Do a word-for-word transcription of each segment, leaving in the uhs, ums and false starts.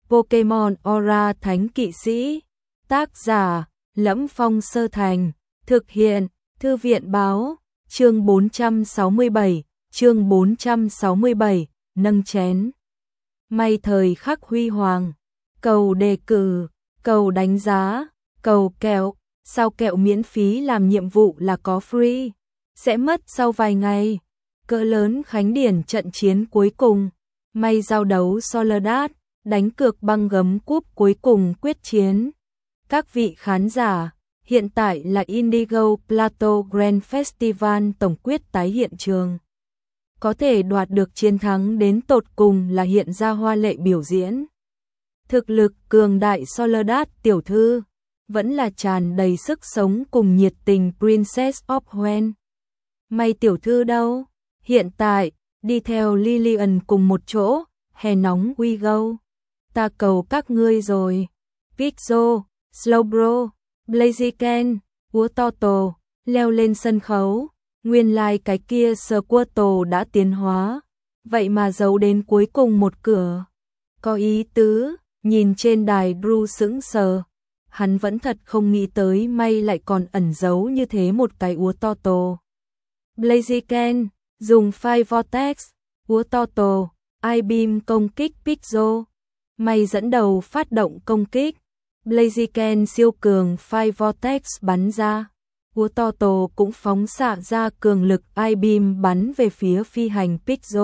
Pokemon Aura Thánh Kỵ Sĩ. Tác giả: Lẫm Phong Sơ Thành. Thực hiện: Thư viện báo. Chương bốn trăm sáu mươi bảy, chương bốn trăm sáu mươi bảy, nâng chén. May thời khắc huy hoàng. Cầu đề cử, cầu đánh giá, cầu kẹo. Sao kẹo miễn phí làm nhiệm vụ là có free? Sẽ mất sau vài ngày. Cỡ lớn khánh điển trận chiến cuối cùng. May giao đấu Soledad, đánh cược băng gấm cúp cuối cùng quyết chiến. Các vị khán giả, hiện tại là Indigo Plateau Grand Festival tổng quyết tái hiện trường. Có thể đoạt được chiến thắng đến tột cùng là hiện ra hoa lệ biểu diễn. Thực lực cường đại Soledad tiểu thư vẫn là tràn đầy sức sống cùng nhiệt tình Princess of Hoenn. May tiểu thư đâu? Hiện tại, đi theo Lillian cùng một chỗ, hè nóng we go. Ta cầu các ngươi rồi. Pixel, Slowbro, Blaziken, Uototo, leo lên sân khấu. Nguyên lai like cái kia Squirtle đã tiến hóa. Vậy mà giấu đến cuối cùng một cửa. Có ý tứ, nhìn trên đài Drew sững sờ. Hắn vẫn thật không nghĩ tới may lại còn ẩn giấu như thế một cái Uototo. Blaziken, dùng Fire Vortex, Uototo, I-Beam công kích Pixel. May dẫn đầu phát động công kích. Blaziken siêu cường Fire Vortex bắn ra. Uototo cũng phóng xạ ra cường lực I-Beam bắn về phía phi hành Pixel.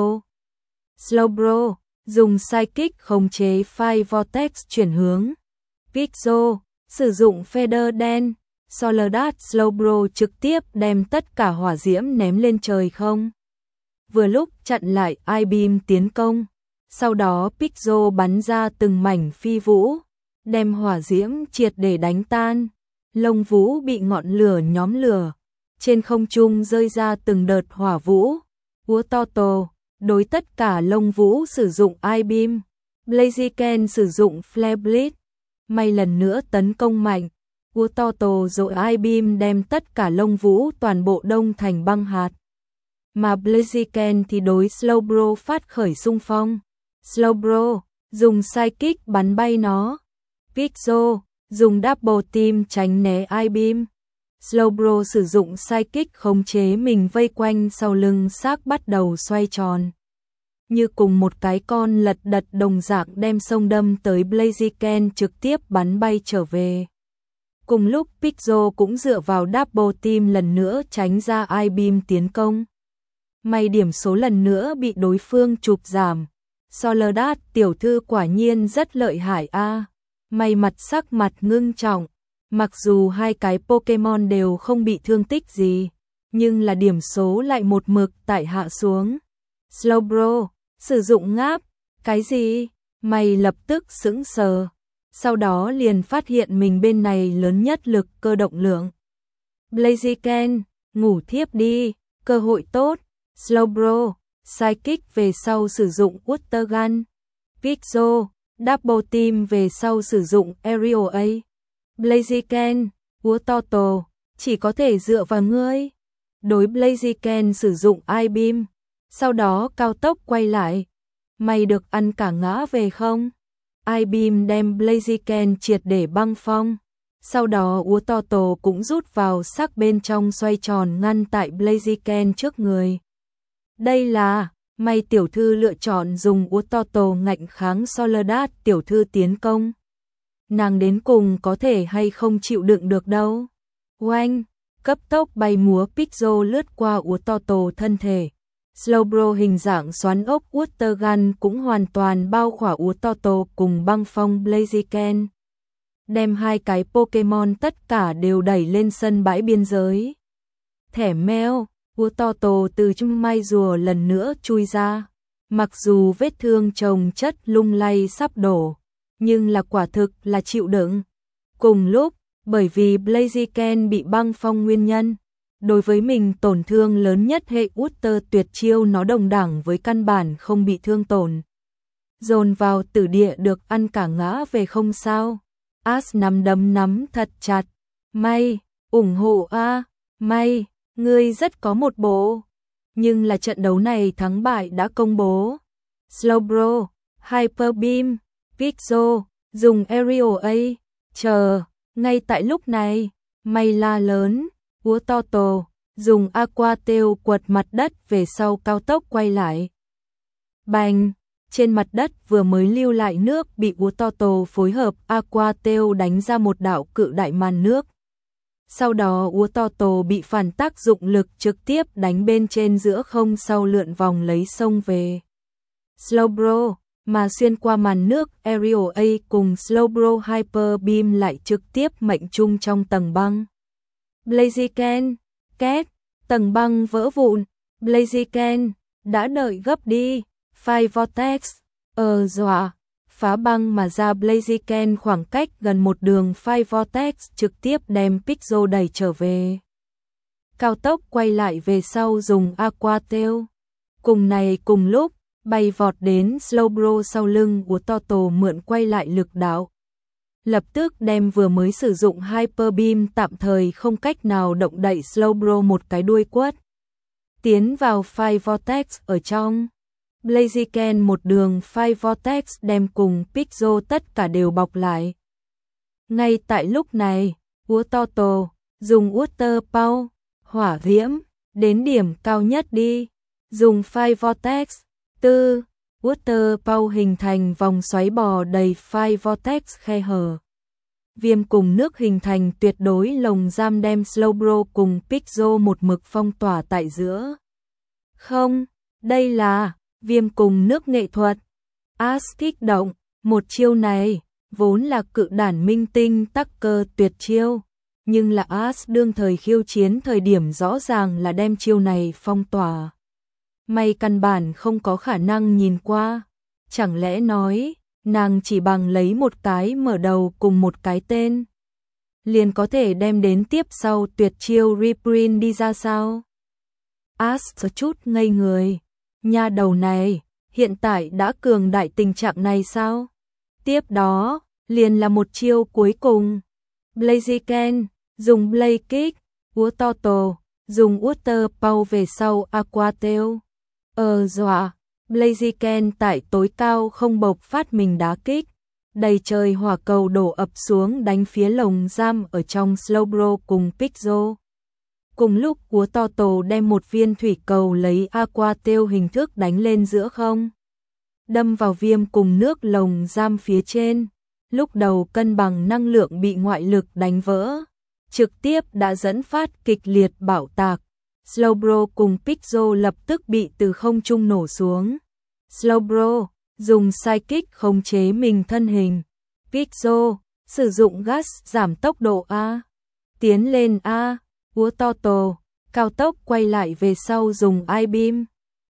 Slowbro, dùng Psychic khống chế Fire Vortex chuyển hướng. Pixel, sử dụng Feather đen. Soledad Slowbro trực tiếp đem tất cả hỏa diễm ném lên trời không. Vừa lúc chặn lại I-Beam tiến công. Sau đó Pixel bắn ra từng mảnh phi vũ, đem hỏa diễm triệt để đánh tan. Lông vũ bị ngọn lửa nhóm lửa, trên không trung rơi ra từng đợt hỏa vũ. Uototo đối tất cả lông vũ sử dụng I-Beam. Blaziken sử dụng Flare Blitz. May lần nữa tấn công mạnh. Uototo rồi I-Beam đem tất cả lông vũ toàn bộ đông thành băng hạt. Mà Blaziken thì đối Slowbro phát khởi xung phong. Slowbro dùng Psychic bắn bay nó. Pixel dùng Double Team tránh né I-Beam. Slowbro sử dụng Psychic khống chế mình vây quanh sau lưng xác bắt đầu xoay tròn. Như cùng một cái con lật đật đồng dạng đem sông đâm tới Blaziken trực tiếp bắn bay trở về. Cùng lúc Pixel cũng dựa vào Double Team lần nữa tránh ra I-Beam tiến công. May điểm số lần nữa bị đối phương chụp giảm. Soledad tiểu thư quả nhiên rất lợi hại a. À. May mặt sắc mặt ngưng trọng. Mặc dù hai cái Pokemon đều không bị thương tích gì, nhưng là điểm số lại một mực tại hạ xuống. Slowbro, sử dụng ngáp. Cái gì? May lập tức sững sờ. Sau đó liền phát hiện mình bên này lớn nhất lực cơ động lượng. Blaziken, ngủ thiếp đi, cơ hội tốt. Slowbro, Psychic về sau sử dụng Water Gun. Pixel, Double Team về sau sử dụng Aerial A. Blaziken, Uototo, chỉ có thể dựa vào ngươi. Đối Blaziken sử dụng I-Beam, sau đó cao tốc quay lại. Mày được ăn cả ngã về không? I-Beam đem Blaziken triệt để băng phong. Sau đó Uototo cũng rút vào sắc bên trong xoay tròn ngăn tại Blaziken trước người. Đây là, may tiểu thư lựa chọn dùng Uototo ngạnh kháng Soledad tiểu thư tiến công. Nàng đến cùng có thể hay không chịu đựng được đâu. Oanh, cấp tốc bay múa Pixel lướt qua Uototo thân thể. Slowbro hình dạng xoắn ốc Water Gun cũng hoàn toàn bao khỏa Uototo cùng băng phong Blaziken. Đem hai cái Pokemon tất cả đều đẩy lên sân bãi biên giới. Thẻ meo, Uototo từ trong mai rùa lần nữa chui ra. Mặc dù vết thương chồng chất lung lay sắp đổ, nhưng là quả thực là chịu đựng. Cùng lúc, bởi vì Blaziken bị băng phong nguyên nhân, đối với mình tổn thương lớn nhất hệ Water tuyệt chiêu nó đồng đẳng với căn bản không bị thương tổn. Dồn vào tử địa được ăn cả ngã về không sao. As nắm đấm nắm thật chặt. May, ủng hộ a, may, ngươi rất có một bộ. Nhưng là trận đấu này thắng bại đã công bố. Slowbro, Hyper Beam, Pixel, dùng Aerial A, chờ, ngay tại lúc này, may la lớn, Ua Toto, dùng Aqua Tail quật mặt đất về sau cao tốc quay lại. Bành, trên mặt đất vừa mới lưu lại nước bị Ua Toto phối hợp Aqua Tail đánh ra một đạo cự đại màn nước. Sau đó Ua Toto bị phản tác dụng lực trực tiếp đánh bên trên giữa không sau lượn vòng lấy sông về. Slowbro, mà xuyên qua màn nước Aerial A cùng Slowbro Hyper Beam lại trực tiếp mệnh trung trong tầng băng. Blaziken, két, tầng băng vỡ vụn, Blaziken, đã đợi gấp đi, Fire Vortex, ờ dọa, phá băng mà ra Blaziken khoảng cách gần một đường Fire Vortex trực tiếp đem Pixel đẩy trở về. Cao tốc quay lại về sau dùng Aqua Tail. Cùng này cùng lúc, bay vọt đến Slowbro sau lưng của Toto mượn quay lại lực đạo. Lập tức đem vừa mới sử dụng Hyper Beam tạm thời không cách nào động đậy Slowbro một cái đuôi quất. Tiến vào Fire Vortex ở trong. Blaziken một đường Fire Vortex đem cùng Pixel tất cả đều bọc lại. Ngay tại lúc này, Ua Toto dùng Water Power, hỏa diễm, đến điểm cao nhất đi. Dùng Fire Vortex, tư, Water Power hình thành vòng xoáy bò đầy Fire Vortex khe hở. Viêm cùng nước hình thành tuyệt đối lồng giam đem Slowbro cùng Pixel một mực phong tỏa tại giữa. Không, đây là viêm cùng nước nghệ thuật. Ash kích động, một chiêu này vốn là cự đản minh tinh tắc cơ tuyệt chiêu, nhưng là Ash đương thời khiêu chiến thời điểm rõ ràng là đem chiêu này phong tỏa. May căn bản không có khả năng nhìn qua, chẳng lẽ nói nàng chỉ bằng lấy một cái mở đầu cùng một cái tên liền có thể đem đến tiếp sau tuyệt chiêu reprint đi ra sao? Ash có chút ngây người, nha đầu này hiện tại đã cường đại tình trạng này sao? Tiếp đó liền là một chiêu cuối cùng. Blaziken dùng Blaze Kick, Ua Toto dùng Water Power về sau Aqua Tail. Ờ dọa, Blaziken tại tối cao không bộc phát mình đá kích, đầy trời hỏa cầu đổ ập xuống đánh phía lồng giam ở trong Slowbro cùng Pixel. Cùng lúc Ua Toto đem một viên thủy cầu lấy Aqua Tail hình thức đánh lên giữa không, đâm vào viêm cùng nước lồng giam phía trên. Lúc đầu cân bằng năng lượng bị ngoại lực đánh vỡ, trực tiếp đã dẫn phát kịch liệt bạo tạc. Slowbro cùng Pixel lập tức bị từ không trung nổ xuống. Slowbro dùng Psychic khống chế mình thân hình. Pixel sử dụng gas giảm tốc độ A. Tiến lên A. Ua Toto cao tốc quay lại về sau dùng I-Beam.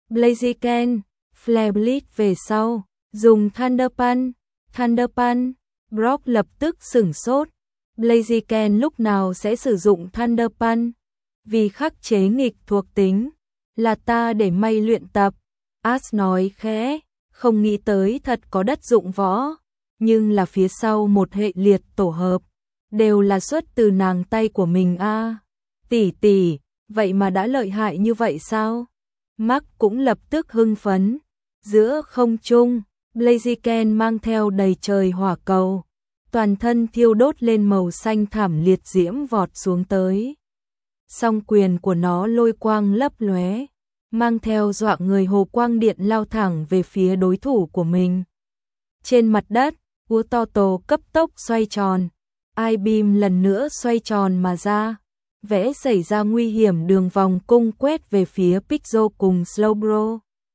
Blaziken Flare Blitz về sau dùng Thunder Punch. Thunder Punch. Brock lập tức sửng sốt. Blaziken lúc nào sẽ sử dụng Thunder Punch? Vì khắc chế nghịch thuộc tính, là ta để may luyện tập. Ash nói khẽ, không nghĩ tới thật có đất dụng võ, nhưng là phía sau một hệ liệt tổ hợp, đều là xuất từ nàng tay của mình a. À, tỷ tỷ, vậy mà đã lợi hại như vậy sao? Mark cũng lập tức hưng phấn. Giữa không trung, Blaziken mang theo đầy trời hỏa cầu, toàn thân thiêu đốt lên màu xanh thảm liệt diễm vọt xuống tới. Song quyền của nó lôi quang lấp lóe, mang theo dọa người hồ quang điện lao thẳng về phía đối thủ của mình. Trên mặt đất, Ua Toto cấp tốc xoay tròn, I-Beam lần nữa xoay tròn mà ra, vẽ xảy ra nguy hiểm đường vòng cung quét về phía Pixel cùng Slowbro.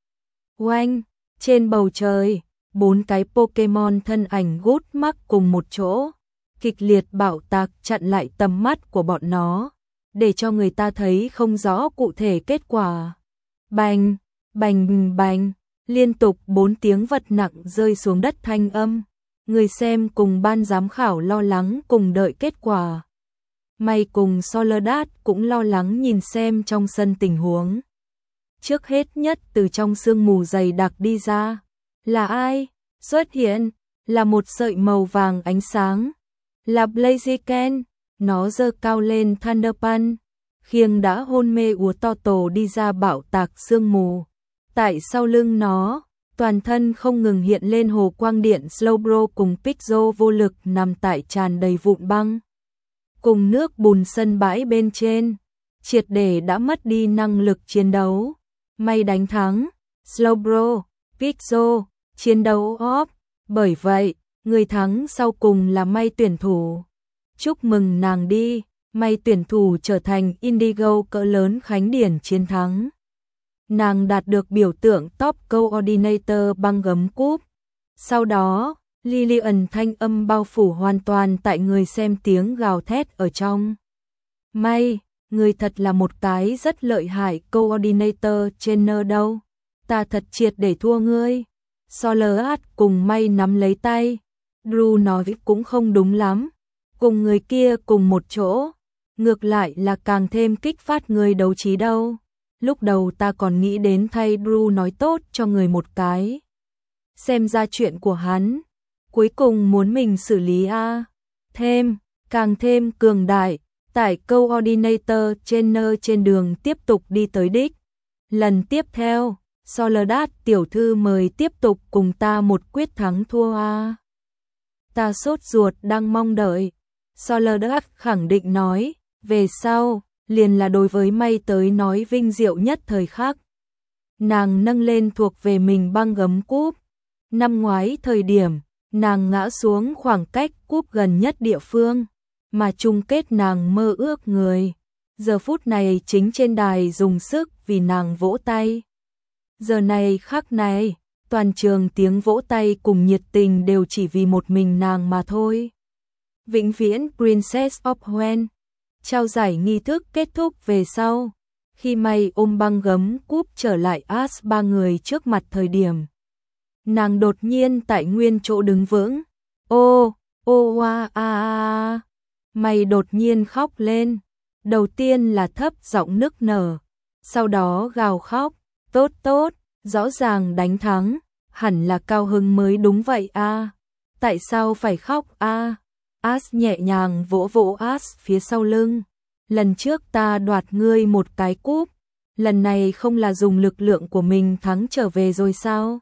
Oanh, trên bầu trời, bốn cái Pokemon thân ảnh gút mắc cùng một chỗ, kịch liệt bạo tạc chặn lại tầm mắt của bọn nó, để cho người ta thấy không rõ cụ thể kết quả. Bành, bành bành, liên tục bốn tiếng vật nặng rơi xuống đất thanh âm, người xem cùng ban giám khảo lo lắng cùng đợi kết quả. May cùng Soledad cũng lo lắng nhìn xem trong sân tình huống. Trước hết nhất từ trong sương mù dày đặc đi ra, là ai? Xuất hiện, là một sợi màu vàng ánh sáng, là Blaziken. Nó giơ cao lên Thunder Punch, khiêng đã hôn mê Ua Toto đi ra bạo tạc sương mù. Tại sau lưng nó, toàn thân không ngừng hiện lên hồ quang điện. Slowbro cùng Pixel vô lực nằm tại tràn đầy vụn băng cùng nước bùn sân bãi bên trên, triệt để đã mất đi năng lực chiến đấu. May đánh thắng, Slowbro, Pixel, chiến đấu off, bởi vậy, người thắng sau cùng là May tuyển thủ. Chúc mừng nàng đi, May tuyển thủ trở thành Indigo cỡ lớn Khánh Điển chiến thắng. Nàng đạt được biểu tượng Top Coordinator băng gấm cúp. Sau đó, Lillian thanh âm bao phủ hoàn toàn tại người xem, tiếng gào thét ở trong. May, người thật là một cái rất lợi hại Coordinator trainer đâu. Ta thật triệt để thua ngươi. Soleil cùng May nắm lấy tay. Drew nói cũng không đúng lắm. Cùng người kia cùng một chỗ. Ngược lại là càng thêm kích phát người đấu trí đâu. Lúc đầu ta còn nghĩ đến thay Drew nói tốt cho người một cái. Xem ra chuyện của hắn. Cuối cùng muốn mình xử lý a à. Thêm, càng thêm cường đại. Tại Coordinator trainer trên đường tiếp tục đi tới đích. Lần tiếp theo, Soledad tiểu thư mời tiếp tục cùng ta một quyết thắng thua a à. Ta sốt ruột đang mong đợi. Soledad khẳng định nói, về sau, liền là đối với May tới nói vinh diệu nhất thời khắc. Nàng nâng lên thuộc về mình băng gấm cúp. Năm ngoái thời điểm, nàng ngã xuống khoảng cách cúp gần nhất địa phương, mà chung kết nàng mơ ước người. Giờ phút này chính trên đài dùng sức vì nàng vỗ tay. Giờ này khắc này, toàn trường tiếng vỗ tay cùng nhiệt tình đều chỉ vì một mình nàng mà thôi. Vĩnh viễn Princess of When. Trao giải nghi thức kết thúc về sau, khi May ôm băng gấm cúp trở lại As ba người trước mặt thời điểm. Nàng đột nhiên tại nguyên chỗ đứng vững. Ô, ô a a a. May đột nhiên khóc lên. Đầu tiên là thấp giọng nức nở, sau đó gào khóc. Tốt tốt, rõ ràng đánh thắng, hẳn là cao hứng mới đúng vậy a. Tại sao phải khóc a? As nhẹ nhàng vỗ vỗ As phía sau lưng. Lần trước ta đoạt ngươi một cái cúp, lần này không là dùng lực lượng của mình thắng trở về rồi sao?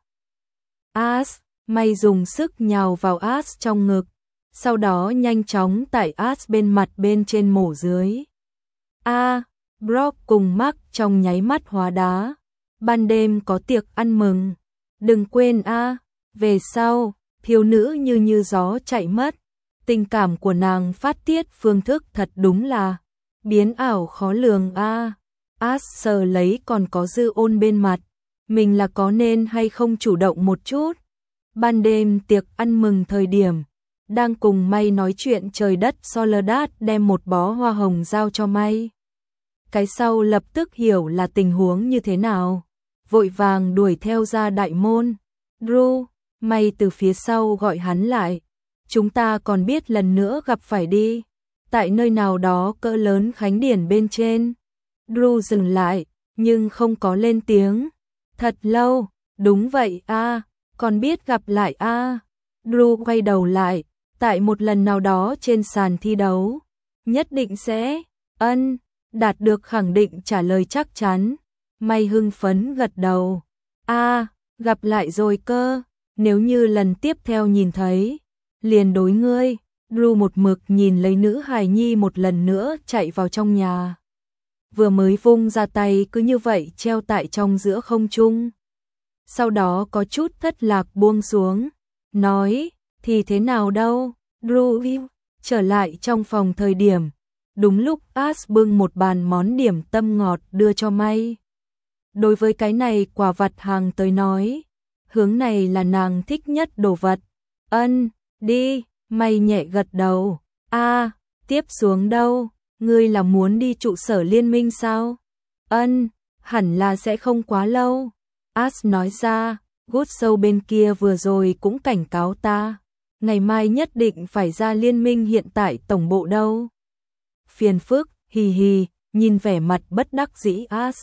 As, May dùng sức nhào vào As trong ngực, sau đó nhanh chóng tải As bên mặt bên trên mổ dưới. A, à, Brock cùng Mark trong nháy mắt hóa đá. Ban đêm có tiệc ăn mừng. Đừng quên a, à, về sau, thiếu nữ như như gió chạy mất. Tình cảm của nàng phát tiết phương thức thật đúng là biến ảo khó lường a. À. As sờ lấy còn có dư ôn bên mặt. Mình là có nên hay không chủ động một chút. Ban đêm tiệc ăn mừng thời điểm, đang cùng May nói chuyện trời đất, Soledad đem một bó hoa hồng giao cho May. Cái sau lập tức hiểu là tình huống như thế nào, vội vàng đuổi theo ra đại môn. Drew, May từ phía sau gọi hắn lại. Chúng ta còn biết lần nữa gặp phải đi. Tại nơi nào đó cỡ lớn Khánh Điển bên trên. Drew dừng lại, nhưng không có lên tiếng. Thật lâu, đúng vậy a, à, còn biết gặp lại a. À. Drew quay đầu lại, tại một lần nào đó trên sàn thi đấu. Nhất định sẽ, ân, đạt được khẳng định trả lời chắc chắn. May hưng phấn gật đầu. A, à, gặp lại rồi cơ, nếu như lần tiếp theo nhìn thấy, liền đối ngươi. Drew một mực nhìn lấy nữ hài nhi một lần nữa chạy vào trong nhà. Vừa mới vung ra tay cứ như vậy treo tại trong giữa không trung. Sau đó có chút thất lạc buông xuống, nói, thì thế nào đâu. Drew trở lại trong phòng thời điểm, đúng lúc As bưng một bàn món điểm tâm ngọt đưa cho May. Đối với cái này quả vặt hàng tới nói, hướng này là nàng thích nhất đồ vật. Ân, đi. May nhẹ gật đầu. A, à, tiếp xuống đâu? Ngươi là muốn đi trụ sở liên minh sao? Ân, hẳn là sẽ không quá lâu. As nói ra, Good Show bên kia vừa rồi cũng cảnh cáo ta. Ngày mai nhất định phải ra liên minh hiện tại tổng bộ đâu. Phiền phức, hì hì, nhìn vẻ mặt bất đắc dĩ As.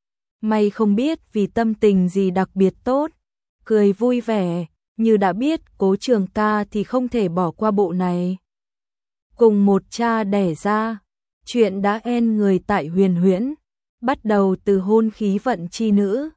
May không biết vì tâm tình gì đặc biệt tốt. Cười vui vẻ. Như đã biết Cố Trường Ca thì không thể bỏ qua bộ này. Cùng một cha đẻ ra, chuyện đã en người tại Huyền Huyễn, bắt đầu từ hôn khí vận chi nữ,